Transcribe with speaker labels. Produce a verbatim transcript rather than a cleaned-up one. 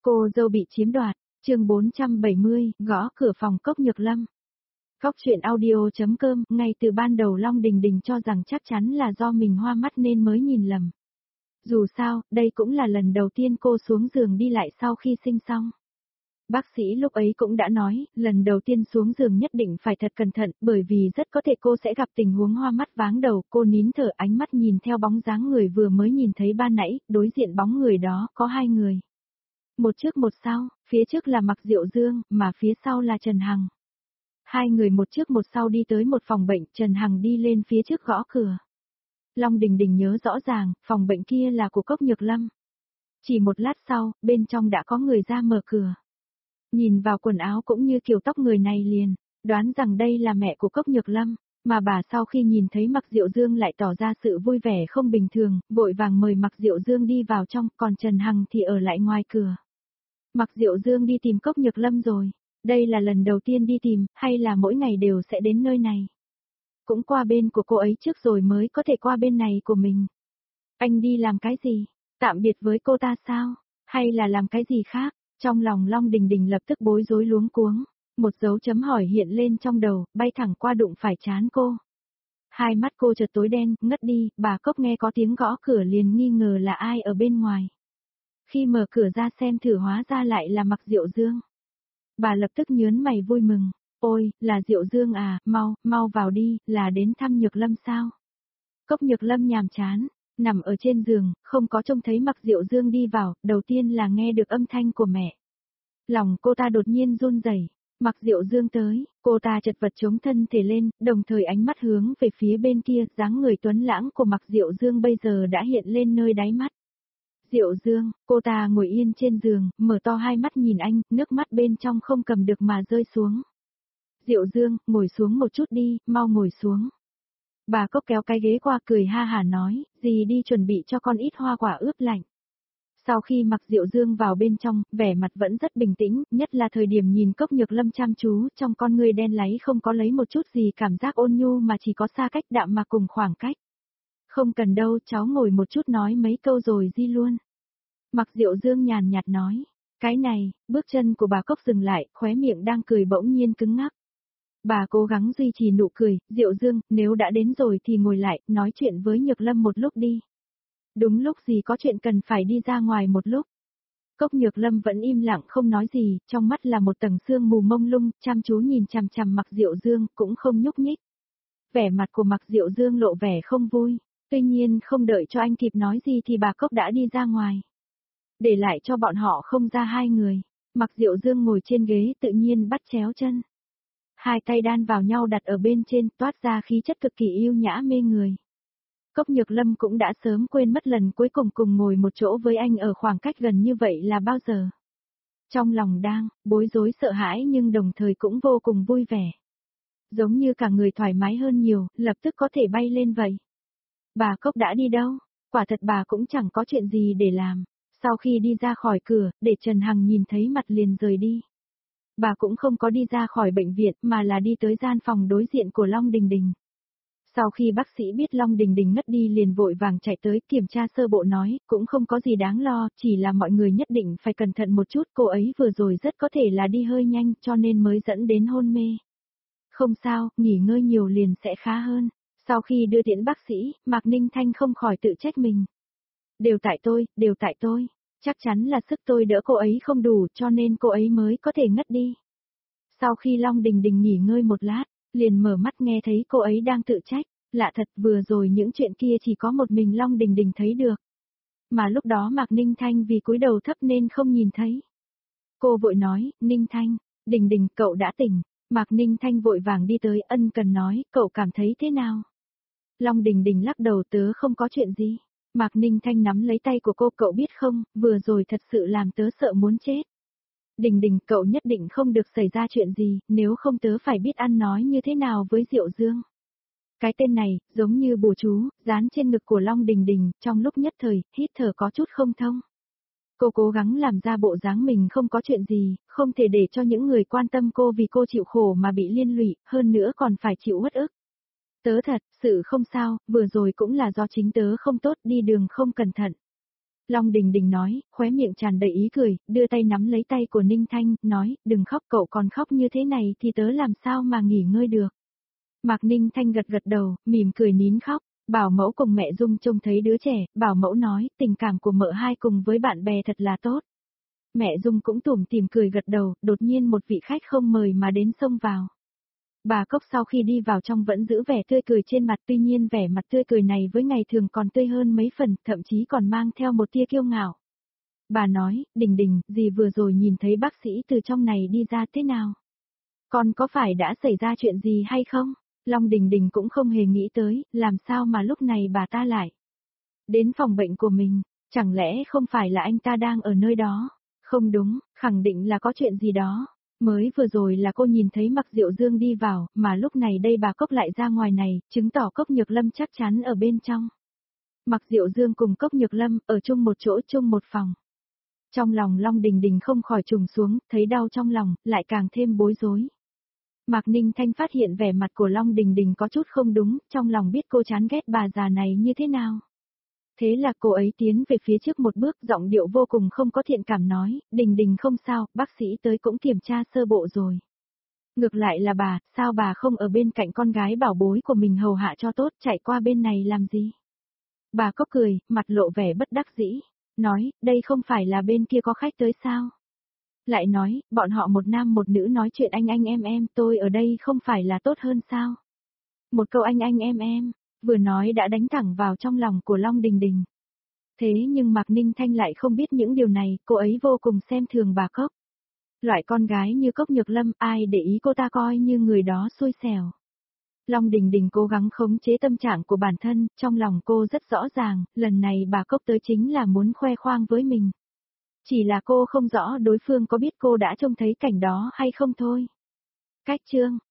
Speaker 1: Cô dâu bị chiếm đoạt, chương bốn trăm bảy mươi, gõ cửa phòng Cốc Nhược Lâm. Cóc truyện audio.com, ngay từ ban đầu Long Đình Đình cho rằng chắc chắn là do mình hoa mắt nên mới nhìn lầm. Dù sao, đây cũng là lần đầu tiên cô xuống giường đi lại sau khi sinh xong. Bác sĩ lúc ấy cũng đã nói, lần đầu tiên xuống giường nhất định phải thật cẩn thận, bởi vì rất có thể cô sẽ gặp tình huống hoa mắt váng đầu. Cô nín thở, ánh mắt nhìn theo bóng dáng người vừa mới nhìn thấy ban nãy, đối diện bóng người đó có hai người. Một trước một sau, phía trước là Mạc Diệu Dương, mà phía sau là Trần Hằng. Hai người một trước một sau đi tới một phòng bệnh, Trần Hằng đi lên phía trước gõ cửa. Long Đình Đình nhớ rõ ràng, phòng bệnh kia là của Cốc Nhược Lâm. Chỉ một lát sau, bên trong đã có người ra mở cửa. Nhìn vào quần áo cũng như kiểu tóc người này liền, đoán rằng đây là mẹ của Cốc Nhược Lâm, mà bà sau khi nhìn thấy Mạc Diệu Dương lại tỏ ra sự vui vẻ không bình thường, vội vàng mời Mạc Diệu Dương đi vào trong, còn Trần Hằng thì ở lại ngoài cửa. Mạc Diệu Dương đi tìm Cốc Nhược Lâm rồi, đây là lần đầu tiên đi tìm, hay là mỗi ngày đều sẽ đến nơi này? Cũng qua bên của cô ấy trước rồi mới có thể qua bên này của mình. Anh đi làm cái gì? Tạm biệt với cô ta sao? Hay là làm cái gì khác? Trong lòng Long Đình Đình lập tức bối rối luống cuống, một dấu chấm hỏi hiện lên trong đầu, bay thẳng qua đụng phải trán cô. Hai mắt cô chợt tối đen, ngất đi, bà Cốc nghe có tiếng gõ cửa liền nghi ngờ là ai ở bên ngoài. Khi mở cửa ra xem thử hóa ra lại là Mạc Diệu Dương. Bà lập tức nhớn mày vui mừng, ôi, là Diệu Dương à, mau, mau vào đi, là đến thăm Nhược Lâm sao? Cốc Nhược Lâm nhàm chán, nằm ở trên giường, không có trông thấy Mạc Diệu Dương đi vào, đầu tiên là nghe được âm thanh của mẹ. Lòng cô ta đột nhiên run rẩy. Mạc Diệu Dương tới, cô ta chật vật chống thân thể lên, đồng thời ánh mắt hướng về phía bên kia, dáng người tuấn lãng của Mạc Diệu Dương bây giờ đã hiện lên nơi đáy mắt. Diệu Dương, cô ta ngồi yên trên giường, mở to hai mắt nhìn anh, nước mắt bên trong không cầm được mà rơi xuống. Diệu Dương, ngồi xuống một chút đi, mau ngồi xuống. Bà Cốc kéo cái ghế qua cười ha hả nói, dì đi chuẩn bị cho con ít hoa quả ướp lạnh. Sau khi Mạc Diệu Dương vào bên trong, vẻ mặt vẫn rất bình tĩnh, nhất là thời điểm nhìn Cốc Nhược Lâm chăm chú, trong con người đen láy không có lấy một chút gì cảm giác ôn nhu mà chỉ có xa cách đạm mà cùng khoảng cách. Không cần đâu, cháu ngồi một chút nói mấy câu rồi đi luôn. Mạc Diệu Dương nhàn nhạt nói, cái này, bước chân của bà Cốc dừng lại, khóe miệng đang cười bỗng nhiên cứng ngắc. Bà cố gắng duy trì nụ cười, Diệu Dương, nếu đã đến rồi thì ngồi lại, nói chuyện với Nhược Lâm một lúc đi. Đúng lúc gì có chuyện cần phải đi ra ngoài một lúc. Cốc Nhược Lâm vẫn im lặng không nói gì, trong mắt là một tầng sương mù mông lung, chăm chú nhìn chằm chằm Mạc Diệu Dương, cũng không nhúc nhích. Vẻ mặt của Mạc Diệu Dương lộ vẻ không vui, tuy nhiên không đợi cho anh kịp nói gì thì bà Cốc đã đi ra ngoài. Để lại cho bọn họ không ra hai người, Mạc Diệu Dương ngồi trên ghế tự nhiên bắt chéo chân. Hai tay đan vào nhau đặt ở bên trên, toát ra khí chất cực kỳ yêu nhã mê người. Cốc Nhược Lâm cũng đã sớm quên mất lần cuối cùng cùng ngồi một chỗ với anh ở khoảng cách gần như vậy là bao giờ. Trong lòng đang, bối rối sợ hãi nhưng đồng thời cũng vô cùng vui vẻ. Giống như cả người thoải mái hơn nhiều, lập tức có thể bay lên vậy. Bà Cốc đã đi đâu? Quả thật bà cũng chẳng có chuyện gì để làm. Sau khi đi ra khỏi cửa, để Trần Hằng nhìn thấy mặt liền rời đi. Bà cũng không có đi ra khỏi bệnh viện mà là đi tới gian phòng đối diện của Long Đình Đình. Sau khi bác sĩ biết Long Đình Đình ngất đi liền vội vàng chạy tới kiểm tra sơ bộ nói, cũng không có gì đáng lo, chỉ là mọi người nhất định phải cẩn thận một chút, cô ấy vừa rồi rất có thể là đi hơi nhanh cho nên mới dẫn đến hôn mê. Không sao, nghỉ ngơi nhiều liền sẽ khá hơn. Sau khi đưa tiễn bác sĩ, Mạc Ninh Thanh không khỏi tự trách mình. Đều tại tôi, đều tại tôi. Chắc chắn là sức tôi đỡ cô ấy không đủ cho nên cô ấy mới có thể ngất đi. Sau khi Long Đình Đình nghỉ ngơi một lát, liền mở mắt nghe thấy cô ấy đang tự trách. Lạ thật, vừa rồi những chuyện kia chỉ có một mình Long Đình Đình thấy được. Mà lúc đó Mạc Ninh Thanh vì cúi đầu thấp nên không nhìn thấy. Cô vội nói, Ninh Thanh, Đình Đình, cậu đã tỉnh. Mạc Ninh Thanh vội vàng đi tới, ân cần nói, cậu cảm thấy thế nào? Long Đình Đình lắc đầu, tớ không có chuyện gì. Mạc Ninh Thanh nắm lấy tay của cô, cậu biết không, vừa rồi thật sự làm tớ sợ muốn chết. Đình Đình, cậu nhất định không được xảy ra chuyện gì, nếu không tớ phải biết ăn nói như thế nào với Diệu Dương. Cái tên này, giống như bùa chú, dán trên ngực của Long Đình Đình, trong lúc nhất thời, hít thở có chút không thông. Cô cố gắng làm ra bộ dáng mình không có chuyện gì, không thể để cho những người quan tâm cô vì cô chịu khổ mà bị liên lụy, hơn nữa còn phải chịu uất ức. Tớ thật, sự không sao, vừa rồi cũng là do chính tớ không tốt, đi đường không cẩn thận. Long Đình Đình nói, khóe miệng tràn đầy ý cười, đưa tay nắm lấy tay của Ninh Thanh, nói, đừng khóc, cậu còn khóc như thế này thì tớ làm sao mà nghỉ ngơi được. Mạc Ninh Thanh gật gật đầu, mỉm cười nín khóc. Bảo mẫu cùng mẹ Dung trông thấy đứa trẻ, bảo mẫu nói, tình cảm của mợ hai cùng với bạn bè thật là tốt. Mẹ Dung cũng tủm tỉm cười gật đầu, đột nhiên một vị khách không mời mà đến xông vào. Bà Cốc sau khi đi vào trong vẫn giữ vẻ tươi cười trên mặt, tuy nhiên vẻ mặt tươi cười này với ngày thường còn tươi hơn mấy phần, thậm chí còn mang theo một tia kiêu ngạo. Bà nói, Đình Đình, dì vừa rồi nhìn thấy bác sĩ từ trong này đi ra thế nào? Con có phải đã xảy ra chuyện gì hay không? Long Đình Đình cũng không hề nghĩ tới, làm sao mà lúc này bà ta lại đến phòng bệnh của mình, chẳng lẽ không phải là anh ta đang ở nơi đó? Không đúng, khẳng định là có chuyện gì đó. Mới vừa rồi là cô nhìn thấy Mạc Diệu Dương đi vào, mà lúc này đây bà Cốc lại ra ngoài này, chứng tỏ Cốc Nhược Lâm chắc chắn ở bên trong. Mạc Diệu Dương cùng Cốc Nhược Lâm ở chung một chỗ chung một phòng. Trong lòng Long Đình Đình không khỏi trùng xuống, thấy đau trong lòng, lại càng thêm bối rối. Mạc Ninh Thanh phát hiện vẻ mặt của Long Đình Đình có chút không đúng, trong lòng biết cô chán ghét bà già này như thế nào. Thế là cô ấy tiến về phía trước một bước, giọng điệu vô cùng không có thiện cảm nói, Đình Đình không sao, bác sĩ tới cũng kiểm tra sơ bộ rồi. Ngược lại là bà, sao bà không ở bên cạnh con gái bảo bối của mình hầu hạ cho tốt, chạy qua bên này làm gì? Bà Cốc cười, mặt lộ vẻ bất đắc dĩ, nói, đây không phải là bên kia có khách tới sao? Lại nói, bọn họ một nam một nữ nói chuyện anh anh em em, tôi ở đây không phải là tốt hơn sao? Một câu anh anh em em, vừa nói đã đánh thẳng vào trong lòng của Long Đình Đình. Thế nhưng Mạc Ninh Thanh lại không biết những điều này, cô ấy vô cùng xem thường bà Cốc. Loại con gái như Cốc Nhược Lâm, ai để ý cô ta coi như người đó xui xẻo. Long Đình Đình cố gắng khống chế tâm trạng của bản thân, trong lòng cô rất rõ ràng, lần này bà Cốc tới chính là muốn khoe khoang với mình. Chỉ là cô không rõ đối phương có biết cô đã trông thấy cảnh đó hay không thôi. Cách chương